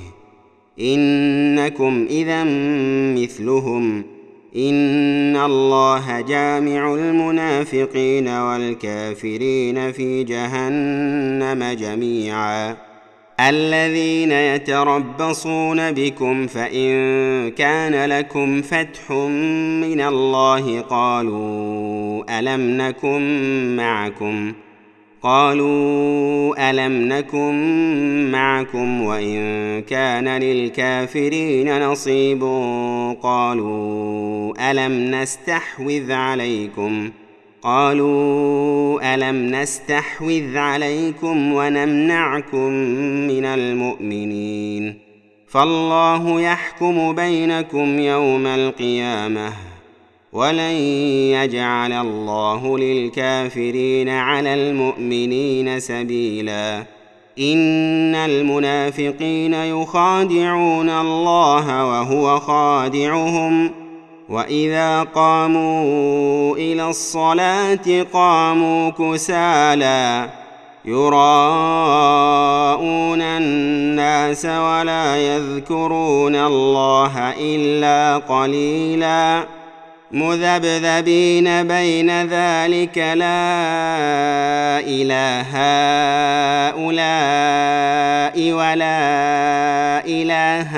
إنكم إذا مثلهم إن الله جامع المنافقين والكافرين في جهنم جميعا الذين يتربصون بكم فإن كان لكم فتح من الله قالوا ألم نكن معكم وإن كان للكافرين نصيب قالوا ألم نستحوذ عليكم ونمنعكم من المؤمنين فالله يحكم بينكم يوم القيامة ولن يجعل الله للكافرين على المؤمنين سبيلا إن المنافقين يخادعون الله وهو خادعهم وإذا قاموا إلى الصلاة قاموا كسالى يراءون الناس ولا يذكرون الله إلا قليلا مذبذبين بين ذلك لا إله هؤلاء ولا إله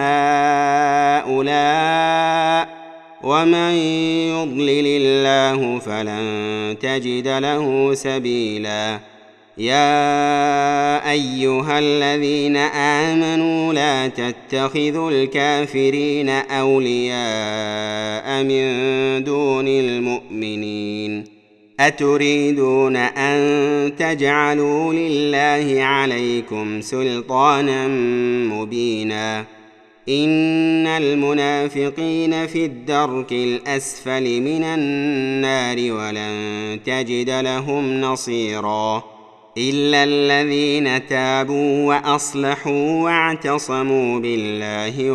هؤلاء ومن يضلل الله فلن تجد له سبيلا يا أيها الذين آمنوا لا تتخذوا الكافرين أولياء من دون المؤمنين أتريدون أن تجعلوا لله عليكم سلطانا مبينا إن المنافقين في الدرك الأسفل من النار ولن تجد لهم نصيرا إلا الذين تابوا وأصلحوا واعتصموا بالله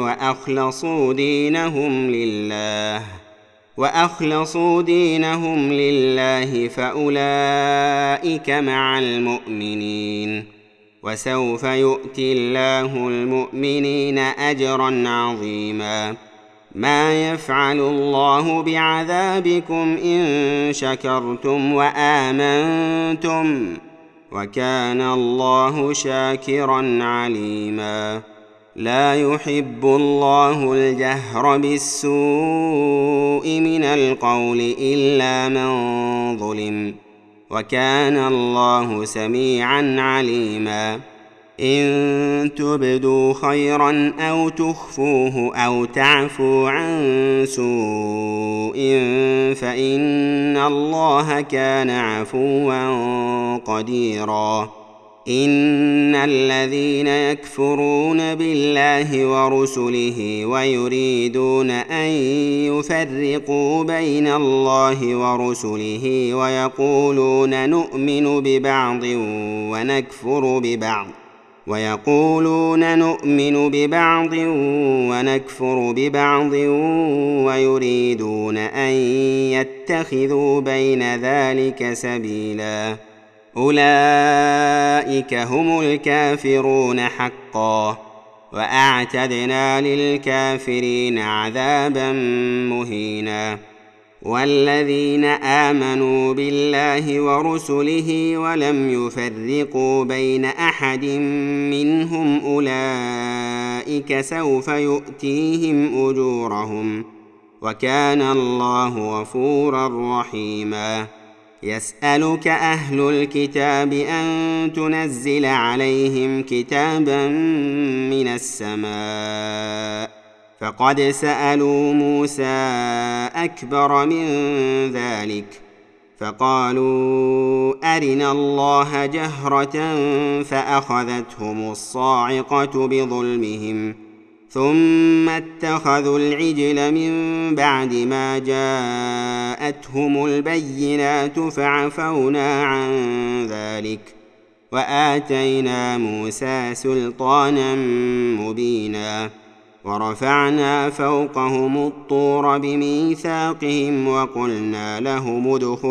وأخلصوا دينهم لله فأولئك مع المؤمنين وسوف يؤتي الله المؤمنين أجرا عظيما ما يفعل الله بعذابكم إن شكرتم وآمنتم وكان الله شاكرا عليما لا يحب الله الجهر بالسوء من القول إلا من ظلم وكان الله سميعا عليما إن تبدوا خيرا أو تخفوه أو تعفوا عن سوء فإن الله كان عفوا قديرا إن الذين يكفرون بالله ورسله ويريدون أن يفرقوا بين الله ورسله ويقولون نؤمن ببعض ونكفر ببعض ويقولون نؤمن ببعض ونكفر ببعض ويريدون أن يتخذوا بين ذلك سبيلا أولئك هم الكافرون حقا وأعتدنا للكافرين عذابا مهينا والذين آمنوا بالله ورسله ولم يفرقوا بين أحد منهم أولئك سوف يؤتيهم أجورهم وكان الله غفورا رحيما يسألك أهل الكتاب أن تنزل عليهم كتابا من السماء فقد سألوا موسى أكبر من ذلك فقالوا أرنا الله جهرة فأخذتهم الصاعقة بظلمهم ثم اتخذوا العجل من بعد ما جاءتهم البينات فعفونا عن ذلك وآتينا موسى سلطانا مبينا ورفعنا فوقهم الطور بميثاقهم وقلنا لهم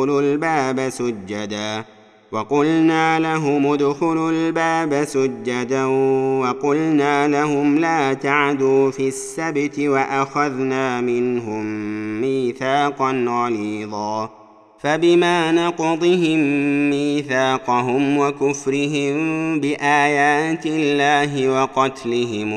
ادخلوا الباب سجدا وقلنا لهم لا تعدوا في السبت وأخذنا منهم ميثاقا غليظا فبما نقضهم ميثاقهم وكفرهم بآيات الله وقتلهم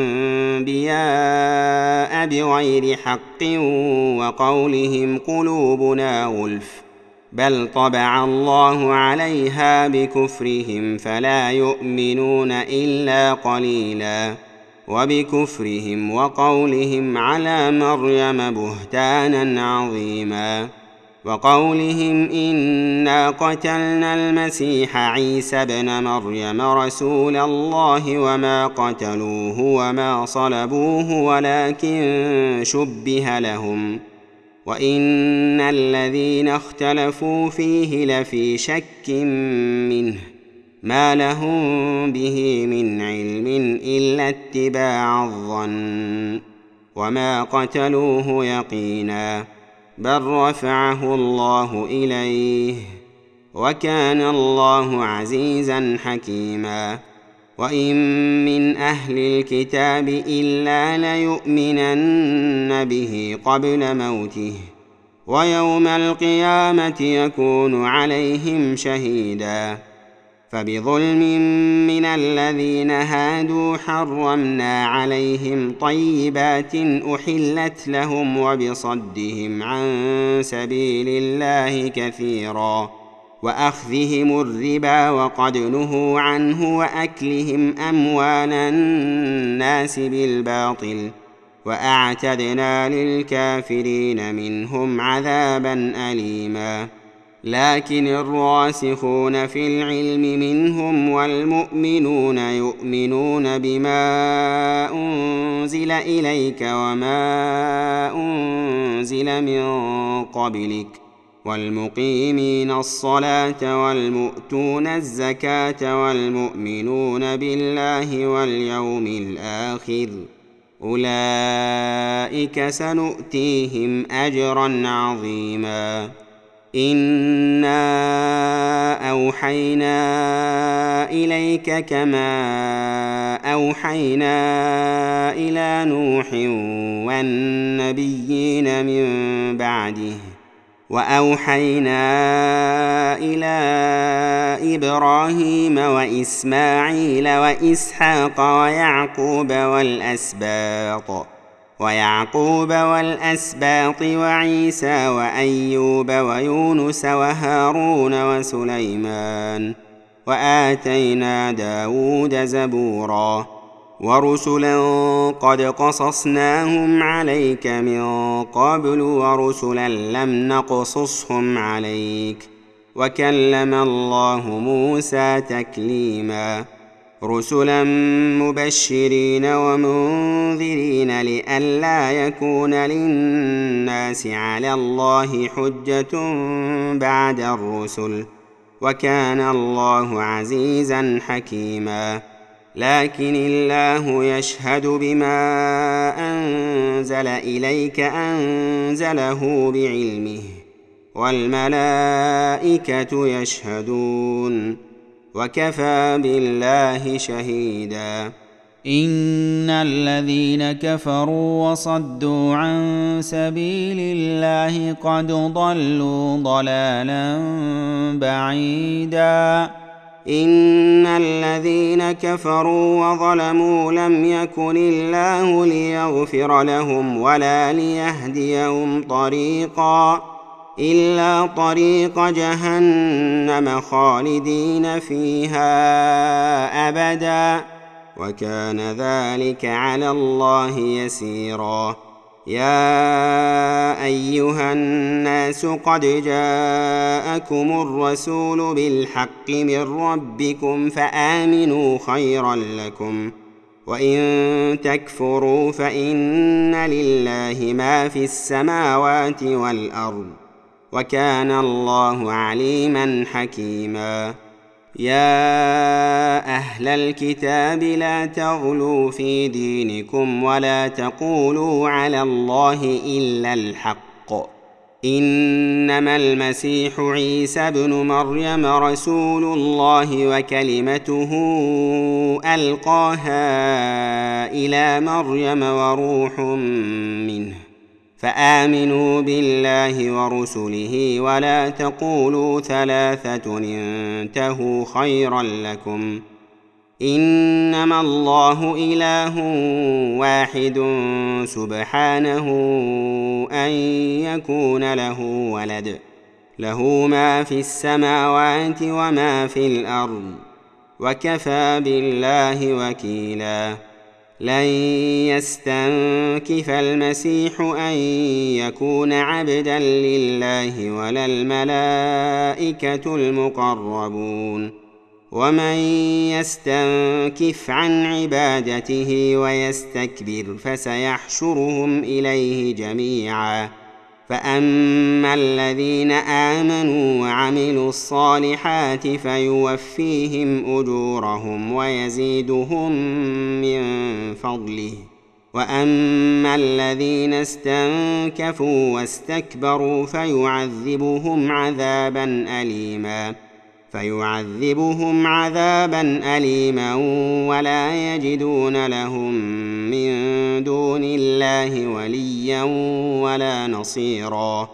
الأنبياء بغير حق وقولهم قلوبنا غلف بل طبع الله عليها بكفرهم فلا يؤمنون إلا قليلا وبكفرهم وقولهم على مريم بهتانا عظيما وقولهم إنا قتلنا المسيح عيسى ابن مريم رسول الله وما قتلوه وما صلبوه ولكن شبه لهم وإن الذين اختلفوا فيه لفي شك منه ما لهم به من علم إلا اتباع الظن وما قتلوه يقينا بل رفعه الله إليه وكان الله عزيزا حكيما وإن من أهل الكتاب إلا ليؤمنن به قبل موته ويوم القيامة يكون عليهم شهيدا فبظلم من الذين هادوا حرمنا عليهم طيبات أحلت لهم وبصدهم عن سبيل الله كثيرا وأخذهم الربا وقد نهوا عنه وأكلهم أموال الناس بالباطل وأعتدنا للكافرين منهم عذابا أليما لكن الراسخون في العلم منهم والمؤمنون يؤمنون بما أنزل إليك وما أنزل من قبلك والمقيمين الصلاة والمؤتون الزكاة والمؤمنون بالله واليوم الآخر أولئك سنؤتيهم أجرا عظيما إنا أوحينا إليك كما أوحينا إلى نوح والنبيين من بعده وأوحينا إلى إبراهيم وإسماعيل وإسحاق ويعقوب والأسباط وعيسى وأيوب ويونس وهارون وسليمان وآتينا داود زبورا ورسلا قد قصصناهم عليك من قبل ورسلا لم نقصصهم عليك وكلم الله موسى تكليما رسلا مبشرين ومنذرين لئلا يكون للناس على الله حجة بعد الرسل وكان الله عزيزا حكيما لكن الله يشهد بما أنزل إليك أنزله بعلمه والملائكة يشهدون وكفى بالله شهيدا. إن الذين كفروا وصدوا عن سبيل الله قد ضلوا ضلالا بعيدا. إن الذين كفروا وظلموا لم يكن الله ليغفر لهم ولا ليهديهم طريقا إلا طريق جهنم خالدين فيها أبدا وكان ذلك على الله يسيرا. يا أيها الناس قد جاءكم الرسول بالحق من ربكم فآمنوا خيرا لكم وإن تكفروا فإن لله ما في السماوات والأرض وكان الله عليما حكيما. يا أهل الكتاب لا تغلوا في دينكم ولا تقولوا على الله إلا الحق إنما المسيح عيسى ابن مريم رسول الله وكلمته ألقاها إلى مريم وروح منه فآمنوا بالله ورسله ولا تقولوا ثلاثة انتهوا خيرا لكم إنما الله إله واحد سبحانه أن يكون له ولد له ما في السماوات وما في الأرض وكفى بالله وكيلا. لن يستنكف المسيح أن يكون عبدا لله ولا الملائكة المقربون ومن يستنكف عن عبادته ويستكبر فسيحشرهم إليه جميعا. فأما الذين آمنوا وعملوا الصالحات فيوفيهم أجورهم ويزيدهم من فضله وأما الذين استنكفوا واستكبروا فيعذبهم عذابا أليما ولا يجدون لهم من دون الله وليا ولا نصيرا.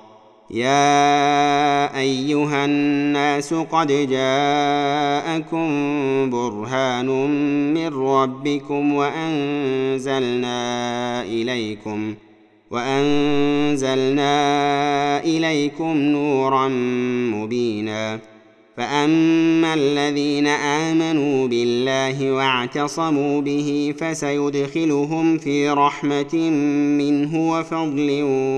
يا أيها الناس قد جاءكم برهان من ربكم وأنزلنا إليكم نورا مبينا. فأما الذين آمنوا بالله واعتصموا به فسيدخلهم في رحمة منه وفضل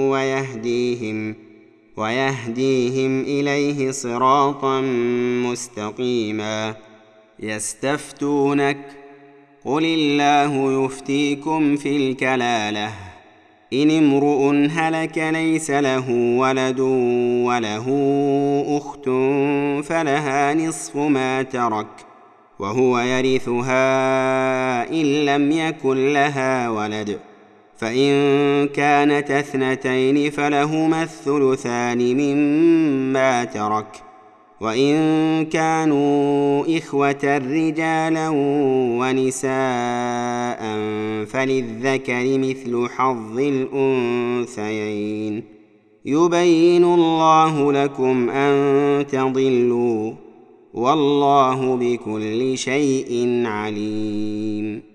ويهديهم إليه صراطا مستقيما. يستفتونك قل الله يفتيكم في الكلالة إن امرؤ هلك ليس له ولد وله أخت فلها نصف ما ترك وهو يرثها إن لم يكن لها ولد فإن كانت اثنتين فلهما الثلثان مما ترك وإن كانوا إخوة رجالا ونساء فللذكر مثل حظ الأنثيين يبين الله لكم أن تضلوا والله بكل شيء عليم.